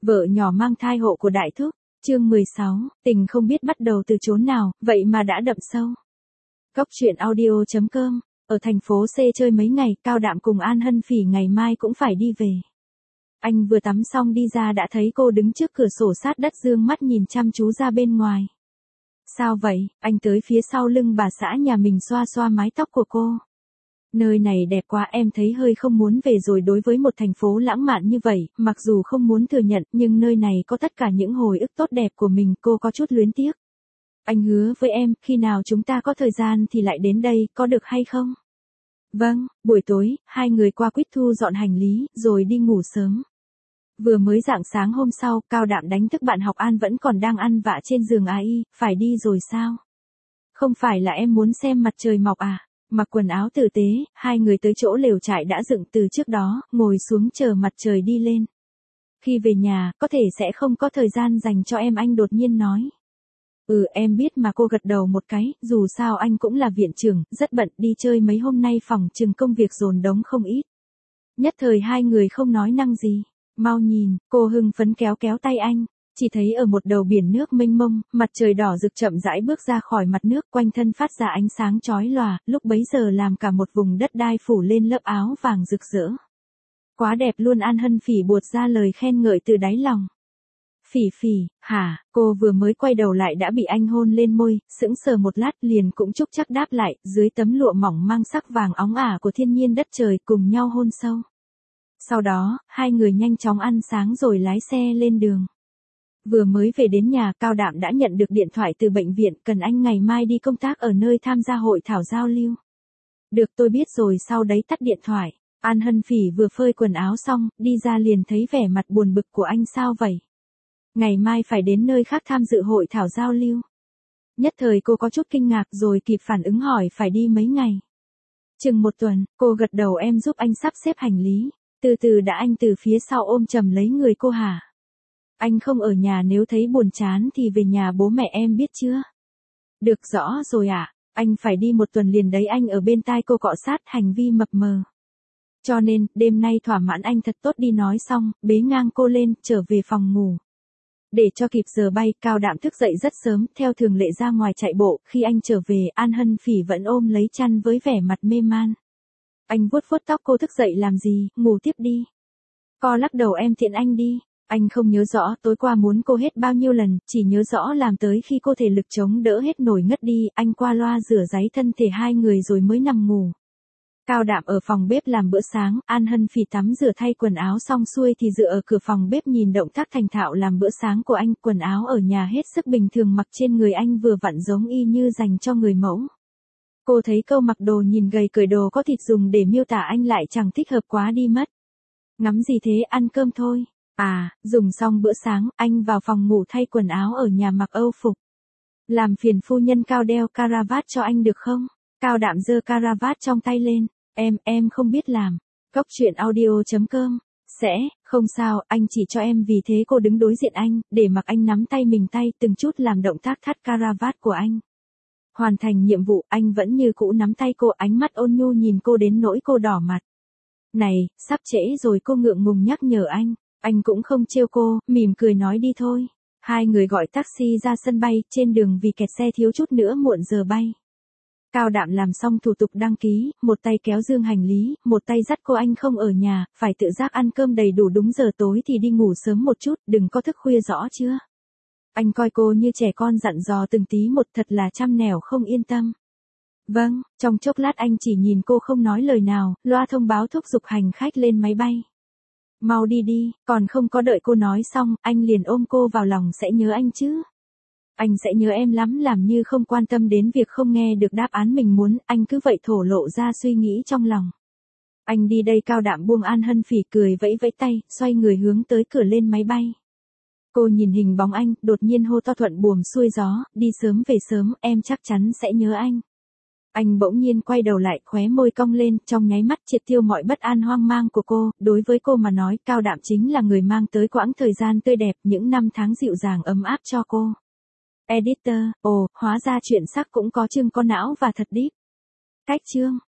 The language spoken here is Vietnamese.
Vợ nhỏ mang thai hộ của đại thúc, chương 16, tình không biết bắt đầu từ chốn nào, vậy mà đã đậm sâu. Góc truyện audio.com, ở thành phố C chơi mấy ngày, Cao Đạm cùng An Hân Phỉ ngày mai cũng phải đi về. Anh vừa tắm xong đi ra đã thấy cô đứng trước cửa sổ sát đất dương mắt nhìn chăm chú ra bên ngoài. Sao vậy? Anh tới phía sau lưng bà xã nhà mình xoa xoa mái tóc của cô. Nơi này đẹp quá, em thấy hơi không muốn về rồi. Đối với một thành phố lãng mạn như vậy, mặc dù không muốn thừa nhận nhưng nơi này có tất cả những hồi ức tốt đẹp của mình, cô có chút luyến tiếc. Anh hứa với em, khi nào chúng ta có thời gian thì lại đến đây, có được hay không? Vâng. Buổi tối, hai người qua quýt thu dọn hành lý, rồi đi ngủ sớm. Vừa mới rạng sáng hôm sau, Cao Đạm đánh thức bạn học An vẫn còn đang ăn vạ trên giường AI, phải đi rồi sao? Không phải là em muốn xem mặt trời mọc à? Mặc quần áo tử tế, hai người tới chỗ lều trại đã dựng từ trước đó, ngồi xuống chờ mặt trời đi lên. Khi về nhà, có thể sẽ không có thời gian dành cho em, anh đột nhiên nói. Em biết mà, cô gật đầu một cái, dù sao anh cũng là viện trưởng, rất bận, đi chơi mấy hôm nay phòng chừng công việc dồn đống không ít. Nhất thời hai người không nói năng gì. Mau nhìn, cô hưng phấn kéo kéo tay anh. Chỉ thấy ở một đầu biển nước mênh mông, mặt trời đỏ rực chậm rãi bước ra khỏi mặt nước, quanh thân phát ra ánh sáng chói lòa, lúc bấy giờ làm cả một vùng đất đai phủ lên lớp áo vàng rực rỡ. Quá đẹp luôn, An Hân Phỉ buột ra lời khen ngợi từ đáy lòng. Phỉ Phỉ, hả? Cô vừa mới quay đầu lại đã bị anh hôn lên môi, sững sờ một lát liền cũng chúc chắc đáp lại, dưới tấm lụa mỏng mang sắc vàng óng ả của thiên nhiên đất trời, cùng nhau hôn sâu. Sau đó, hai người nhanh chóng ăn sáng rồi lái xe lên đường. Vừa mới về đến nhà, Cao Đạm đã nhận được điện thoại từ bệnh viện, cần anh ngày mai đi công tác ở nơi tham gia hội thảo giao lưu. Được, tôi biết rồi, sau đấy tắt điện thoại. An Hân Phỉ vừa phơi quần áo xong, đi ra liền thấy vẻ mặt buồn bực của anh. Sao vậy? Ngày mai phải đến nơi khác tham dự hội thảo giao lưu. Nhất thời cô có chút kinh ngạc rồi kịp phản ứng hỏi phải đi mấy ngày. Chừng 1 tuần, cô gật đầu, em giúp anh sắp xếp hành lý. Từ từ đã, anh từ phía sau ôm chầm lấy người cô. Hả? Anh không ở nhà, nếu thấy buồn chán thì về nhà bố mẹ em biết chưa? Được, rõ rồi ạ. Anh phải đi 1 tuần liền đấy, anh ở bên tai cô cọ sát, hành vi mập mờ. Cho nên, đêm nay thỏa mãn anh thật tốt đi. Nói xong, bế ngang cô lên, trở về phòng ngủ. Để cho kịp giờ bay, Cao Đạm thức dậy rất sớm, theo thường lệ ra ngoài chạy bộ. Khi anh trở về, An Hân Phỉ vẫn ôm lấy chăn với vẻ mặt mê man. Anh vuốt vuốt tóc cô, thức dậy làm gì, ngủ tiếp đi. Co lắc đầu, em tiện anh đi. Anh không nhớ rõ tối qua muốn cô hết bao nhiêu lần, chỉ nhớ rõ làm tới khi cô thể lực chống đỡ hết nổi ngất đi, anh qua loa rửa ráy thân thể hai người rồi mới nằm ngủ. Cao Đạm ở phòng bếp làm bữa sáng, An Hân Phỉ tắm rửa thay quần áo xong xuôi thì dựa ở cửa phòng bếp nhìn động tác thành thạo làm bữa sáng của anh. Quần áo ở nhà hết sức bình thường, mặc trên người anh vừa vặn giống y như dành cho người mẫu. Cô thấy câu mặc đồ nhìn gầy, cởi đồ có thịt dùng để miêu tả anh lại chẳng thích hợp quá đi mất. Ngắm gì thế, ăn cơm thôi. Dùng xong bữa sáng, anh vào phòng ngủ thay quần áo ở nhà mặc âu phục. Làm phiền phu nhân Cao đeo caravat cho anh được không? Cao Đạm giơ caravat trong tay lên. Em không biết làm. Góc truyện audio.com. Không sao, anh chỉ cho em, vì thế cô đứng đối diện anh, để mặc anh nắm tay mình, tay từng chút làm động tác thắt caravat của anh. Hoàn thành nhiệm vụ, anh vẫn như cũ nắm tay cô, ánh mắt ôn nhu nhìn cô đến nỗi cô đỏ mặt. Này, sắp trễ rồi, cô ngượng ngùng nhắc nhở anh. Anh cũng không trêu cô, mỉm cười nói đi thôi. Hai người gọi taxi ra sân bay, trên đường vì kẹt xe thiếu chút nữa muộn giờ bay. Cao Đạm làm xong thủ tục đăng ký, một tay kéo dương hành lý, một tay dắt cô. Anh không ở nhà, phải tự giác ăn cơm đầy đủ, đúng giờ tối thì đi ngủ sớm một chút, đừng có thức khuya, rõ chưa? Anh coi cô như trẻ con, dặn dò từng tí một, thật là chăm nẻo không yên tâm. Vâng. Trong chốc lát anh chỉ nhìn cô không nói lời nào, loa thông báo thúc giục hành khách lên máy bay. Mau đi đi, còn không có đợi cô nói xong, anh liền ôm cô vào lòng. Sẽ nhớ anh chứ? Anh sẽ nhớ em lắm, làm như không quan tâm đến việc không nghe được đáp án mình muốn, anh cứ vậy thổ lộ ra suy nghĩ trong lòng. Anh đi đây. Cao Đạm buông An Hân Phỉ, cười vẫy vẫy tay, xoay người hướng tới cửa lên máy bay. Cô nhìn hình bóng anh, đột nhiên hô to thuận buồm xuôi gió, đi sớm về sớm, em chắc chắn sẽ nhớ anh. Anh bỗng nhiên quay đầu lại, khóe môi cong lên, trong nháy mắt triệt tiêu mọi bất an hoang mang của cô. Đối với cô mà nói, Cao Đạm chính là người mang tới quãng thời gian tươi đẹp, những năm tháng dịu dàng ấm áp cho cô. Editor, hóa ra chuyện sắc cũng có chương có não và thật deep. Cách chương.